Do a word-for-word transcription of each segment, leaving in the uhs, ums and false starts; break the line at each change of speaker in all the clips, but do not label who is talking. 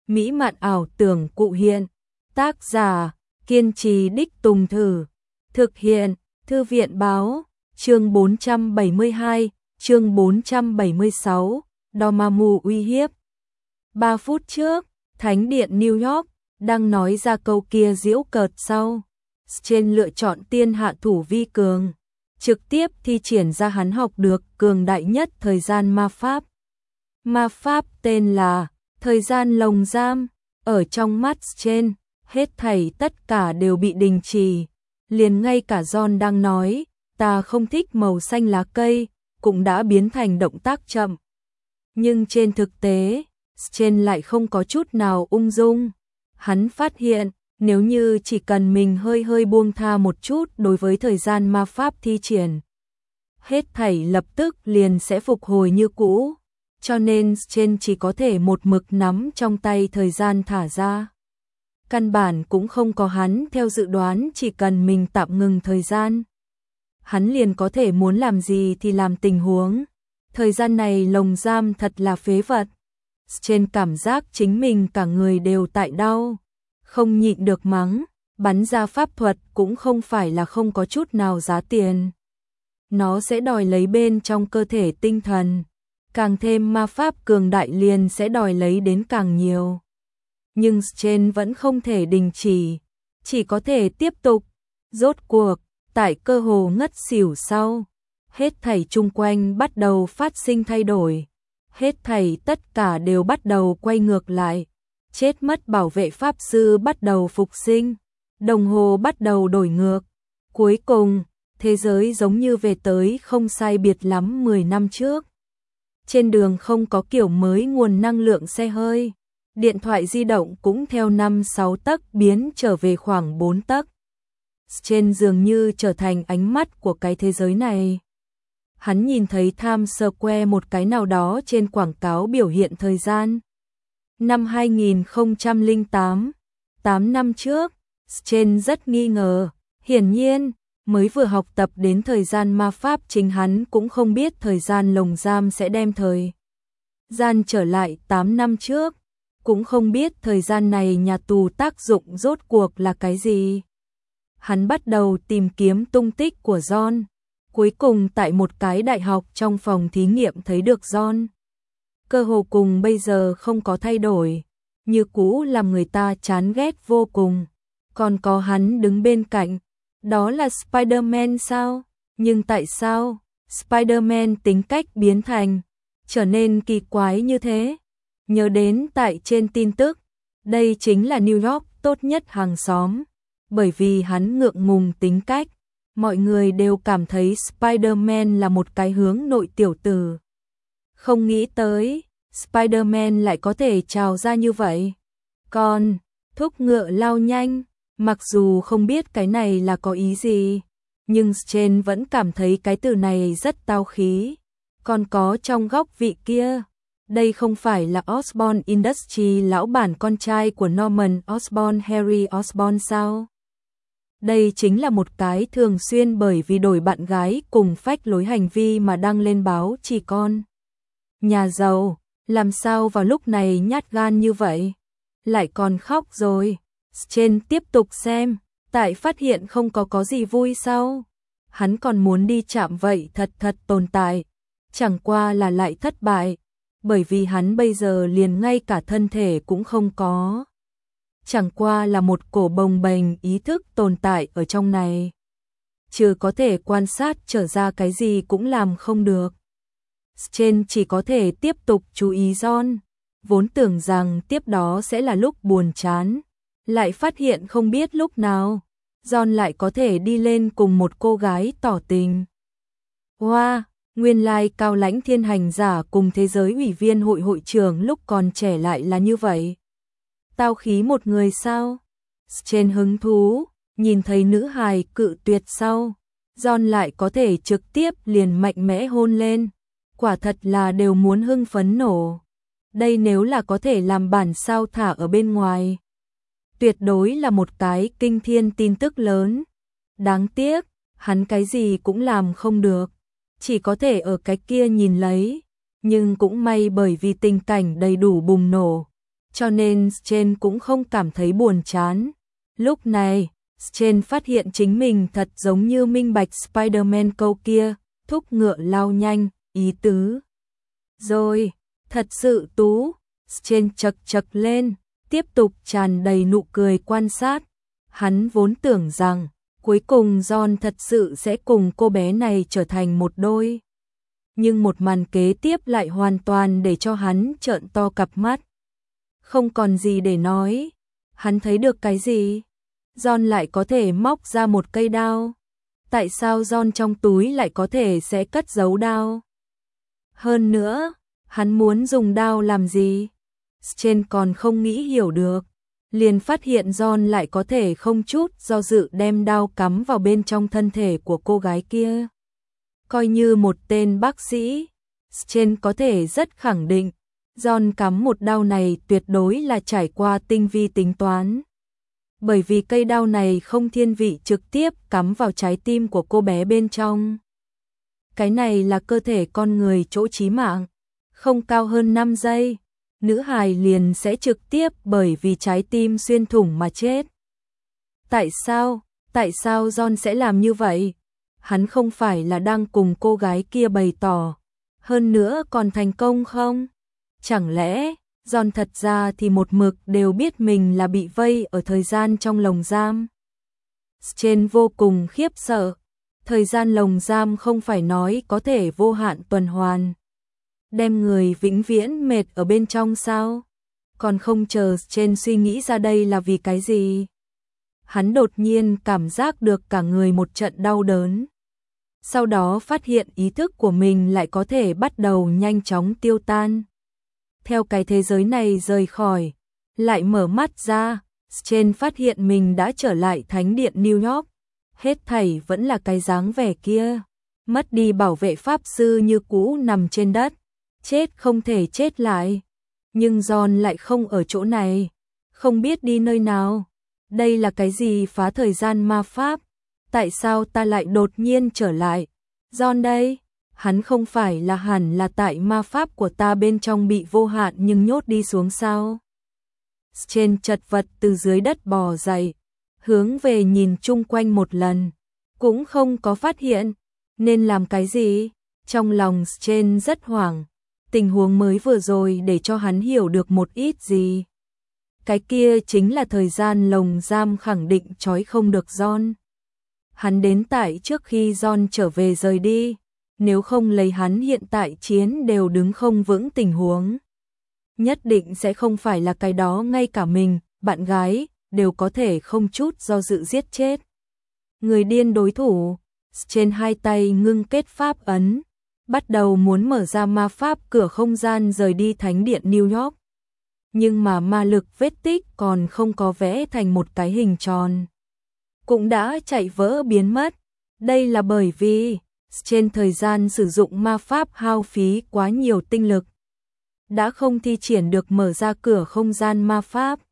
mỹ mạn ảo tưởng cụ hiện. Tác giả, kiên trì đích tùng thử. Thực hiện, Thư viện báo, chương bốn trăm bảy mươi hai, chương bốn trăm bảy mươi sáu, Dormammu uy hiếp. Ba phút trước, Thánh điện New York đang nói ra câu kia giễu cợt sau. Trên lựa chọn tiên hạ thủ vi cường, trực tiếp thi triển ra hắn học được cường đại nhất thời gian ma pháp. Ma pháp tên là thời gian lồng giam. Ở trong mắt trên, hết thảy tất cả đều bị đình chỉ. Liền ngay cả John đang nói, ta không thích màu xanh lá cây, cũng đã biến thành động tác chậm. Nhưng trên thực tế, trên lại không có chút nào ung dung. Hắn phát hiện, nếu như chỉ cần mình hơi hơi buông tha một chút đối với thời gian ma pháp thi triển, hết thảy lập tức liền sẽ phục hồi như cũ. Cho nên trên chỉ có thể một mực nắm trong tay thời gian thả ra. Căn bản cũng không có hắn theo dự đoán chỉ cần mình tạm ngừng thời gian, hắn liền có thể muốn làm gì thì làm tình huống. Thời gian này lồng giam thật là phế vật. Trên cảm giác chính mình cả người đều tại đau, không nhịn được mắng, bắn ra pháp thuật cũng không phải là không có chút nào giá tiền. Nó sẽ đòi lấy bên trong cơ thể tinh thần, càng thêm ma pháp cường đại liền sẽ đòi lấy đến càng nhiều. Nhưng trên vẫn không thể đình chỉ, chỉ có thể tiếp tục. Rốt cuộc, tại cơ hồ ngất xỉu sau, hết thảy chung quanh bắt đầu phát sinh thay đổi. Hết thảy tất cả đều bắt đầu quay ngược lại. Chết mất bảo vệ pháp sư bắt đầu phục sinh, đồng hồ bắt đầu đổi ngược. Cuối cùng, thế giới giống như về tới không sai biệt lắm mười năm trước. Trên đường không có kiểu mới nguồn năng lượng xe hơi, điện thoại di động cũng theo năm sáu tấc biến trở về khoảng bốn tấc. Trên dường như trở thành ánh mắt của cái thế giới này. Hắn nhìn thấy Times Square một cái nào đó trên quảng cáo biểu hiện thời gian. Năm hai nghìn không trăm lẻ tám, tám năm trước, trên rất nghi ngờ, hiển nhiên, mới vừa học tập đến thời gian ma pháp chính hắn cũng không biết thời gian lồng giam sẽ đem thời gian trở lại tám năm trước, cũng không biết thời gian này nhà tù tác dụng rốt cuộc là cái gì. Hắn bắt đầu tìm kiếm tung tích của John, cuối cùng tại một cái đại học trong phòng thí nghiệm thấy được John. Cơ hồ cùng bây giờ không có thay đổi, như cũ làm người ta chán ghét vô cùng. Còn có hắn đứng bên cạnh, đó là Spider-Man sao? Nhưng tại sao Spider-Man tính cách biến thành trở nên kỳ quái như thế? Nhớ đến tại trên tin tức, đây chính là New York tốt nhất hàng xóm. Bởi vì hắn ngượng ngùng tính cách, mọi người đều cảm thấy Spider-Man là một cái hướng nội tiểu tử. Không nghĩ tới, Spider-Man lại có thể trào ra như vậy. Còn, thúc ngựa lao nhanh, mặc dù không biết cái này là có ý gì, nhưng Jen vẫn cảm thấy cái từ này rất tao khí. Còn có trong góc vị kia, đây không phải là Osborn Industries lão bản con trai của Norman Osborn, Harry Osborn sao? Đây chính là một cái thường xuyên bởi vì đổi bạn gái cùng phách lối hành vi mà đăng lên báo chỉ con nhà giàu, làm sao vào lúc này nhát gan như vậy? Lại còn khóc rồi. Trên tiếp tục xem, tại phát hiện không có có gì vui sao? Hắn còn muốn đi chạm vậy thật thật tồn tại, chẳng qua là lại thất bại, bởi vì hắn bây giờ liền ngay cả thân thể cũng không có. Chẳng qua là một cổ bồng bềnh ý thức tồn tại ở trong này. Trừ có thể quan sát trở ra cái gì cũng làm không được. Trên chỉ có thể tiếp tục chú ý John, vốn tưởng rằng tiếp đó sẽ là lúc buồn chán, lại phát hiện không biết lúc nào, John lại có thể đi lên cùng một cô gái tỏ tình. Wow, nguyên lai cao lãnh thiên hành giả cùng thế giới ủy viên hội hội trưởng lúc còn trẻ lại là như vậy. Tao khí một người sao? Trên hứng thú, nhìn thấy nữ hài cự tuyệt sau, John lại có thể trực tiếp liền mạnh mẽ hôn lên. Quả thật là đều muốn hưng phấn nổ. Đây nếu là có thể làm bản sao thả ở bên ngoài, tuyệt đối là một cái kinh thiên tin tức lớn. Đáng tiếc, hắn cái gì cũng làm không được, chỉ có thể ở cái kia nhìn lấy. Nhưng cũng may bởi vì tình cảnh đầy đủ bùng nổ, cho nên Chen cũng không cảm thấy buồn chán. Lúc này, Chen phát hiện chính mình thật giống như minh bạch Spider-Man câu kia, thúc ngựa lao nhanh, ý tứ. Rồi, thật sự tú, Chen chật chật lên, tiếp tục tràn đầy nụ cười quan sát. Hắn vốn tưởng rằng, cuối cùng John thật sự sẽ cùng cô bé này trở thành một đôi. Nhưng một màn kế tiếp lại hoàn toàn để cho hắn trợn to cặp mắt. Không còn gì để nói. Hắn thấy được cái gì? John lại có thể móc ra một cây đao. Tại sao John trong túi lại có thể sẽ cất giấu đao? Hơn nữa, hắn muốn dùng đao làm gì? Chen còn không nghĩ hiểu được. Liền phát hiện John lại có thể không chút do dự đem đao cắm vào bên trong thân thể của cô gái kia. Coi như một tên bác sĩ, Chen có thể rất khẳng định, John cắm một đao này tuyệt đối là trải qua tinh vi tính toán. Bởi vì cây đao này không thiên vị trực tiếp cắm vào trái tim của cô bé bên trong. Cái này là cơ thể con người chỗ chí mạng, không cao hơn năm giây, nữ hài liền sẽ trực tiếp bởi vì trái tim xuyên thủng mà chết. Tại sao? Tại sao John sẽ làm như vậy? Hắn không phải là đang cùng cô gái kia bày tỏ, hơn nữa còn thành công không? Chẳng lẽ, John thật ra thì một mực đều biết mình là bị vây ở thời gian trong lồng giam? Chen vô cùng khiếp sợ, thời gian lồng giam không phải nói có thể vô hạn tuần hoàn. Đem người vĩnh viễn mệt ở bên trong sao? Còn không chờ Chen suy nghĩ ra đây là vì cái gì? Hắn đột nhiên cảm giác được cả người một trận đau đớn. Sau đó phát hiện ý thức của mình lại có thể bắt đầu nhanh chóng tiêu tan. Theo cái thế giới này rời khỏi, lại mở mắt ra, Chen phát hiện mình đã trở lại thánh điện New York. Hết thảy vẫn là cái dáng vẻ kia. Mất đi bảo vệ pháp sư như cũ nằm trên đất. Chết không thể chết lại. Nhưng John lại không ở chỗ này. Không biết đi nơi nào. Đây là cái gì phá thời gian ma pháp? Tại sao ta lại đột nhiên trở lại? John đây? Hắn không phải là hẳn là tại ma pháp của ta bên trong bị vô hạn nhưng nhốt đi xuống sao? Chen chật vật từ dưới đất bò dậy, hướng về nhìn chung quanh một lần, cũng không có phát hiện, nên làm cái gì? Trong lòng Chen rất hoảng, tình huống mới vừa rồi để cho hắn hiểu được một ít gì. Cái kia chính là thời gian lồng giam khẳng định trói không được John. Hắn đến tại trước khi John trở về rời đi, nếu không lấy hắn hiện tại chiến đều đứng không vững tình huống. Nhất định sẽ không phải là cái đó ngay cả mình, bạn gái, đều có thể không chút do dự giết chết. Người điên đối thủ, trên hai tay ngưng kết pháp ấn, bắt đầu muốn mở ra ma pháp cửa không gian rời đi thánh điện New York. Nhưng mà ma lực vết tích còn không có vẽ thành một cái hình tròn. Cũng đã chạy vỡ biến mất. Đây là bởi vì trên thời gian sử dụng ma pháp hao phí quá nhiều tinh lực. Đã không thi triển được mở ra cửa không gian ma pháp.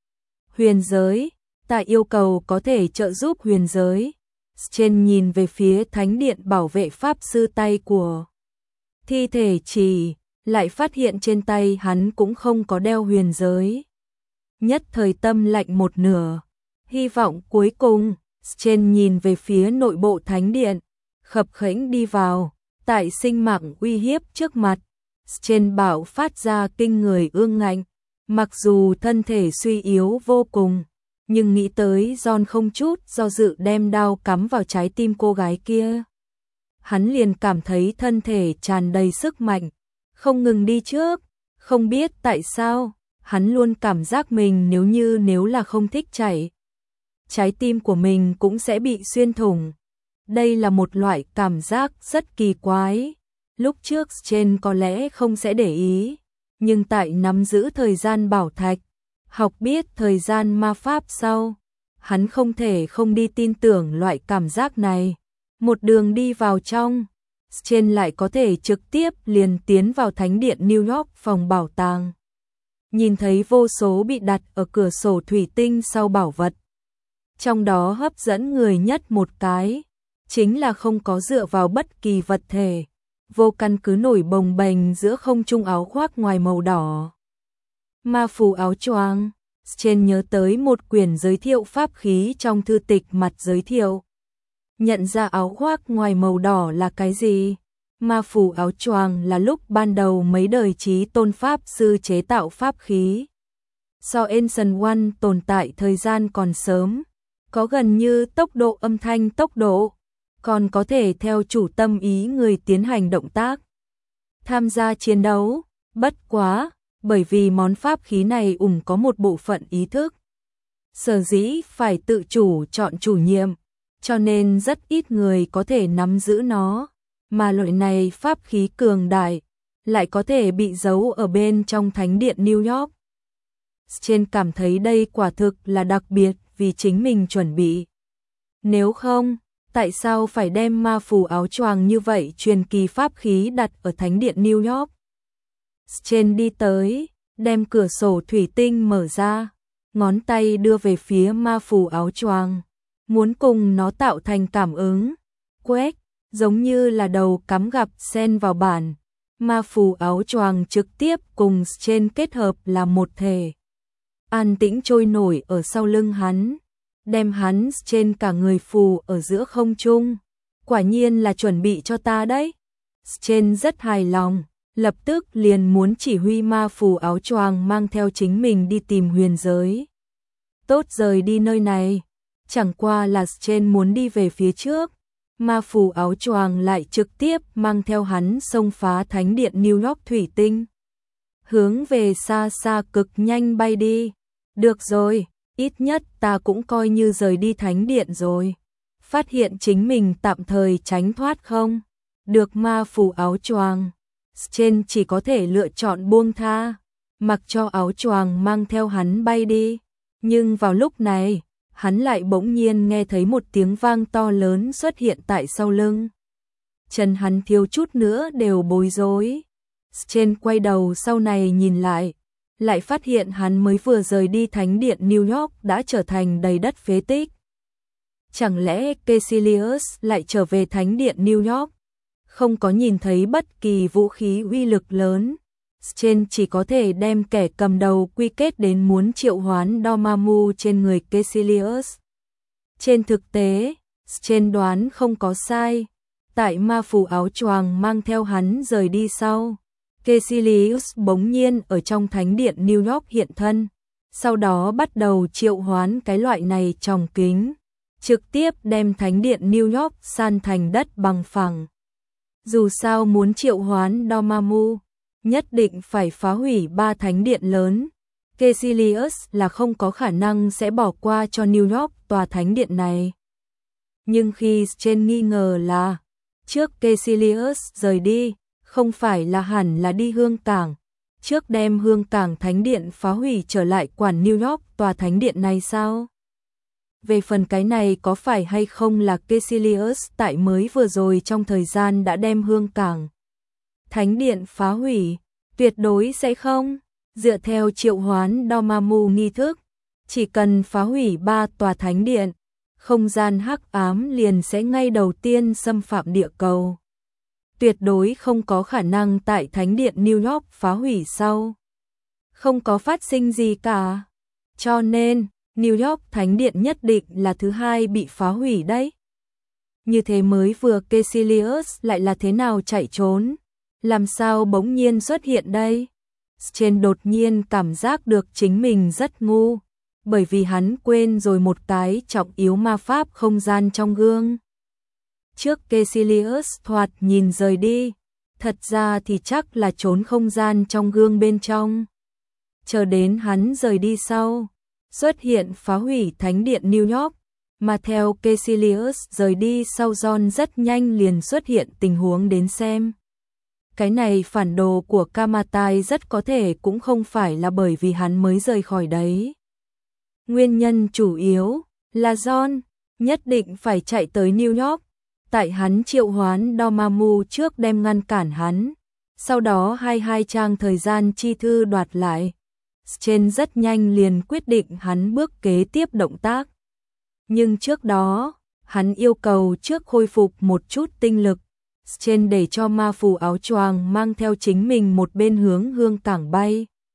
Huyền giới, ta yêu cầu có thể trợ giúp huyền giới. Trên nhìn về phía thánh điện bảo vệ pháp sư tay của thi thể chỉ, lại phát hiện trên tay hắn cũng không có đeo huyền giới. Nhất thời tâm lạnh một nửa, hy vọng cuối cùng, trên nhìn về phía nội bộ thánh điện, khập khẽnh đi vào, tại sinh mạng uy hiếp trước mặt. Trên bảo phát ra kinh người ương ngạnh, mặc dù thân thể suy yếu vô cùng, nhưng nghĩ tới John không chút do dự đem đao cắm vào trái tim cô gái kia. Hắn liền cảm thấy thân thể tràn đầy sức mạnh, không ngừng đi trước, không biết tại sao, hắn luôn cảm giác mình nếu như nếu là không thích chạy, trái tim của mình cũng sẽ bị xuyên thủng. Đây là một loại cảm giác rất kỳ quái. Lúc trước trên có lẽ không sẽ để ý, nhưng tại nắm giữ thời gian bảo thạch, học biết thời gian ma pháp sau, hắn không thể không đi tin tưởng loại cảm giác này. Một đường đi vào trong, trên lại có thể trực tiếp liền tiến vào thánh điện New York phòng bảo tàng. Nhìn thấy vô số bị đặt ở cửa sổ thủy tinh sau bảo vật. Trong đó hấp dẫn người nhất một cái, chính là không có dựa vào bất kỳ vật thể. Vô căn cứ nổi bồng bềnh giữa không trung áo khoác ngoài màu đỏ. Ma phù áo choàng. Trên nhớ tới một quyển giới thiệu pháp khí trong thư tịch mặt giới thiệu. Nhận ra áo khoác ngoài màu đỏ là cái gì? Ma phù áo choàng là lúc ban đầu mấy đời Chí Tôn Pháp Sư chế tạo pháp khí. So Ancient One tồn tại thời gian còn sớm, có gần như tốc độ âm thanh tốc độ, còn có thể theo chủ tâm ý người tiến hành động tác. Tham gia chiến đấu, bất quá, bởi vì món pháp khí này ủng có một bộ phận ý thức. Sở dĩ phải tự chủ chọn chủ nhiệm, cho nên rất ít người có thể nắm giữ nó, mà loại này pháp khí cường đại, lại có thể bị giấu ở bên trong thánh điện New York. Trên cảm thấy đây quả thực là đặc biệt vì chính mình chuẩn bị. Nếu không, tại sao phải đem ma phù áo choàng như vậy truyền kỳ pháp khí đặt ở thánh điện New York? Trên đi tới, đem cửa sổ thủy tinh mở ra, ngón tay đưa về phía ma phù áo choàng, muốn cùng nó tạo thành cảm ứng. Quét, giống như là đầu cắm gặp sen vào bản, ma phù áo choàng trực tiếp cùng trên kết hợp là một thể. An tĩnh trôi nổi ở sau lưng hắn, đem hắn trên cả người phù ở giữa không trung. Quả nhiên là chuẩn bị cho ta đấy. Trên rất hài lòng, lập tức liền muốn chỉ huy ma phù áo choàng mang theo chính mình đi tìm huyền giới. Tốt rời đi nơi này, chẳng qua là trên muốn đi về phía trước, ma phù áo choàng lại trực tiếp mang theo hắn xông phá thánh điện New York thủy tinh, hướng về xa xa cực nhanh bay đi. Được rồi, ít nhất ta cũng coi như rời đi thánh điện rồi. Phát hiện chính mình tạm thời tránh thoát không? Được ma phù áo choàng. Trên chỉ có thể lựa chọn buông tha, mặc cho áo choàng mang theo hắn bay đi. Nhưng vào lúc này, hắn lại bỗng nhiên nghe thấy một tiếng vang to lớn xuất hiện tại sau lưng. Chân hắn thiếu chút nữa đều bối rối. Trên quay đầu sau này nhìn lại, lại phát hiện hắn mới vừa rời đi thánh điện New York đã trở thành đầy đất phế tích. Chẳng lẽ Caecilius lại trở về thánh điện New York? Không có nhìn thấy bất kỳ vũ khí uy lực lớn. Trên chỉ có thể đem kẻ cầm đầu quy kết đến muốn triệu hoán Dormammu trên người Caecilius. Trên thực tế, trên đoán không có sai. Tại ma phù áo choàng mang theo hắn rời đi sau, Caecilius bỗng nhiên ở trong thánh điện New York hiện thân, sau đó bắt đầu triệu hoán cái loại này tròng kính, trực tiếp đem thánh điện New York san thành đất bằng phẳng. Dù sao muốn triệu hoán Dormammu, nhất định phải phá hủy ba thánh điện lớn. Caecilius là không có khả năng sẽ bỏ qua cho New York tòa thánh điện này. Nhưng khi trên nghi ngờ là trước Caecilius rời đi, không phải là hẳn là đi Hương Cảng, trước đem Hương Cảng thánh điện phá hủy trở lại quản New York tòa thánh điện này sao? Về phần cái này có phải hay không là Caecilius tại mới vừa rồi trong thời gian đã đem Hương Cảng thánh điện phá hủy? Tuyệt đối sẽ không. Dựa theo triệu hoán Dormammu nghi thức, chỉ cần phá hủy ba tòa thánh điện, không gian hắc ám liền sẽ ngay đầu tiên xâm phạm địa cầu. Tuyệt đối không có khả năng tại thánh điện New York phá hủy sau. Không có phát sinh gì cả. Cho nên, New York thánh điện nhất định là thứ hai bị phá hủy đấy. Như thế mới vừa Caecilius lại là thế nào chạy trốn? Làm sao bỗng nhiên xuất hiện đây? Trên đột nhiên cảm giác được chính mình rất ngu, bởi vì hắn quên rồi một cái trọng yếu ma pháp không gian trong gương. Trước Caecilius thoạt nhìn rời đi, thật ra thì chắc là trốn không gian trong gương bên trong. Chờ đến hắn rời đi sau, xuất hiện phá hủy thánh điện New York, mà theo Caecilius rời đi sau John rất nhanh liền xuất hiện tình huống đến xem. Cái này phản đồ của Kamatai rất có thể cũng không phải là bởi vì hắn mới rời khỏi đấy. Nguyên nhân chủ yếu là John nhất định phải chạy tới New York, tại hắn triệu hoán Dormammu trước đem ngăn cản hắn, sau đó hai hai trang thời gian chi thư đoạt lại. Trên rất nhanh liền quyết định hắn bước kế tiếp động tác. Nhưng trước đó, hắn yêu cầu trước khôi phục một chút tinh lực, trên để cho ma phù áo choàng mang theo chính mình một bên hướng Hương Cảng bay.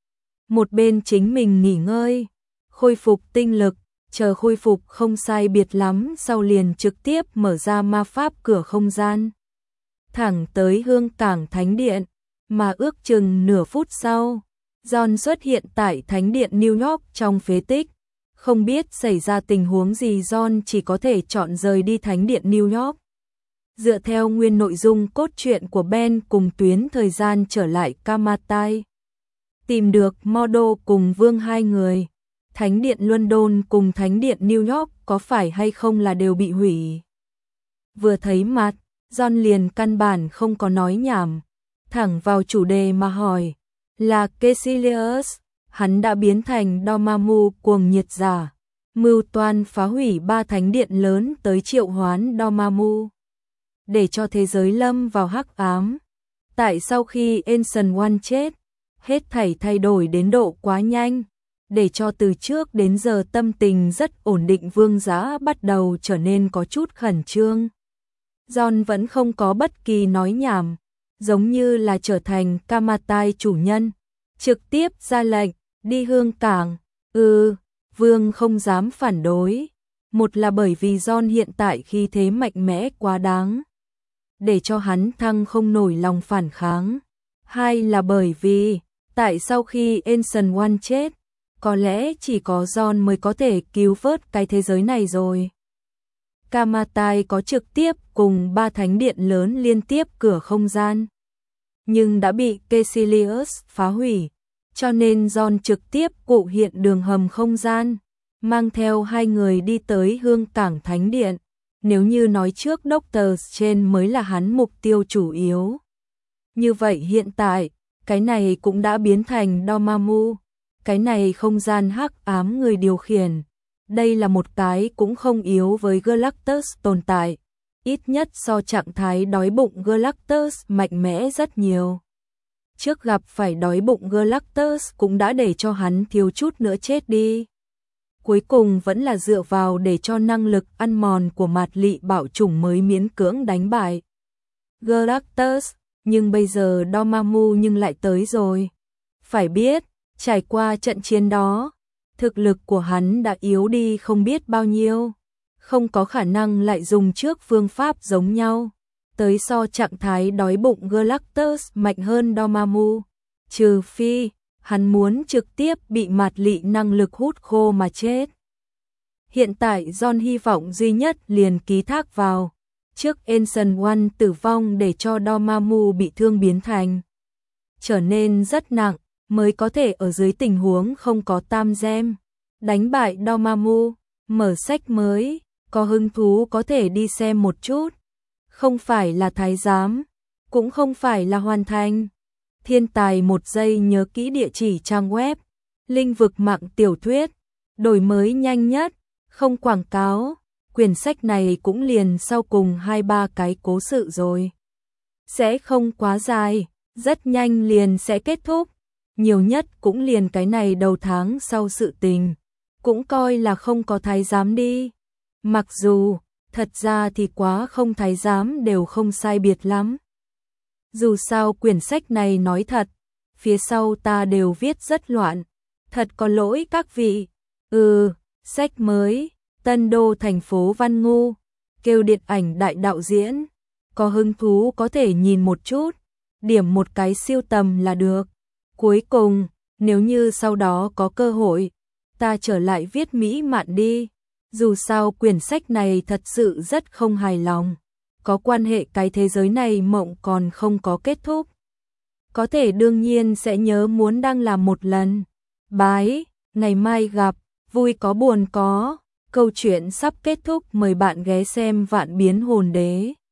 một bên chính mình nghỉ ngơi, khôi phục tinh lực, chờ khôi phục không sai biệt lắm sau liền trực tiếp mở ra ma pháp cửa không gian. Thẳng tới Hương Cảng Thánh Điện, mà ước chừng nửa phút sau, John xuất hiện tại Thánh Điện New York trong phế tích. Không biết xảy ra tình huống gì John chỉ có thể chọn rời đi Thánh Điện New York. Dựa theo nguyên nội dung cốt truyện của Ben cùng tuyến thời gian trở lại Kamatai. Tìm được Mordo cùng Vương hai người. Thánh Điện London cùng Thánh Điện New York có phải hay không là đều bị hủy. Vừa thấy mặt, John liền căn bản không có nói nhảm. Thẳng vào chủ đề mà hỏi. Là Caecilius, hắn đã biến thành Dormammu cuồng nhiệt giả. Mưu toan phá hủy ba thánh điện lớn tới triệu hoán Dormammu. Để cho thế giới lâm vào hắc ám. Tại sau khi Ancient One chết, hết thảy thay đổi đến độ quá nhanh. Để cho từ trước đến giờ tâm tình rất ổn định Vương Giá bắt đầu trở nên có chút khẩn trương. John vẫn không có bất kỳ nói nhảm, giống như là trở thành Kamatai chủ nhân, trực tiếp ra lệnh, đi Hương Cảng. Ừ, Vương không dám phản đối. Một là bởi vì John hiện tại khí thế mạnh mẽ quá đáng, để cho hắn thăng không nổi lòng phản kháng. Hai là bởi vì, tại sau khi Ancient One chết, có lẽ chỉ có John mới có thể cứu vớt cái thế giới này rồi. Kamatai có trực tiếp cùng ba thánh điện lớn liên tiếp cửa không gian, nhưng đã bị Caecilius phá hủy, cho nên John trực tiếp cụ hiện đường hầm không gian, mang theo hai người đi tới Hương Cảng Thánh Điện. Nếu như nói trước Doctor Strange mới là hắn mục tiêu chủ yếu, như vậy hiện tại, cái này cũng đã biến thành Dormammu, cái này không gian hắc ám người điều khiển. Đây là một cái cũng không yếu với Galactus tồn tại, ít nhất so trạng thái đói bụng Galactus mạnh mẽ rất nhiều. Trước gặp phải đói bụng Galactus cũng đã để cho hắn thiếu chút nữa chết đi. Cuối cùng vẫn là dựa vào để cho năng lực ăn mòn của Mạt Lị bạo chủng mới miễn cưỡng đánh bại Galactus, nhưng bây giờ Dormammu nhưng lại tới rồi. Phải biết, trải qua trận chiến đó, thực lực của hắn đã yếu đi không biết bao nhiêu, không có khả năng lại dùng trước phương pháp giống nhau, tới so trạng thái đói bụng Galactus mạnh hơn Dormammu, trừ phi hắn muốn trực tiếp bị Mạt Lị năng lực hút khô mà chết. Hiện tại John hy vọng duy nhất liền ký thác vào, trước Ancient One tử vong để cho Dormammu bị thương biến thành trở nên rất nặng, mới có thể ở dưới tình huống không có tam gem đánh bại Dormammu. Mở sách mới, có hứng thú có thể đi xem một chút. Không phải là thái giám, cũng không phải là hoàn thành. Thiên tài một giây nhớ kỹ địa chỉ trang web, linh vực mạng tiểu thuyết, đổi mới nhanh nhất, không quảng cáo. Quyển sách này cũng liền sau cùng hai ba cái cố sự rồi. Sẽ không quá dài, rất nhanh liền sẽ kết thúc. Nhiều nhất cũng liền cái này đầu tháng sau sự tình, cũng coi là không có thái giám đi. Mặc dù, thật ra thì quá không thái giám đều không sai biệt lắm. Dù sao quyển sách này nói thật, phía sau ta đều viết rất loạn, thật có lỗi các vị. Ừ, sách mới, Tân Đô thành phố Văn Ngu, kêu điện ảnh đại đạo diễn, có hứng thú có thể nhìn một chút, điểm một cái siêu tầm là được. Cuối cùng, nếu như sau đó có cơ hội, ta trở lại viết mỹ mạn đi. Dù sao quyển sách này thật sự rất không hài lòng, có quan hệ cái thế giới này mộng còn không có kết thúc. Có thể đương nhiên sẽ nhớ muốn đăng làm một lần. Bái, ngày mai gặp, vui có buồn có. Câu chuyện sắp kết thúc, mời bạn ghé xem Vạn Biến Hồn Đế.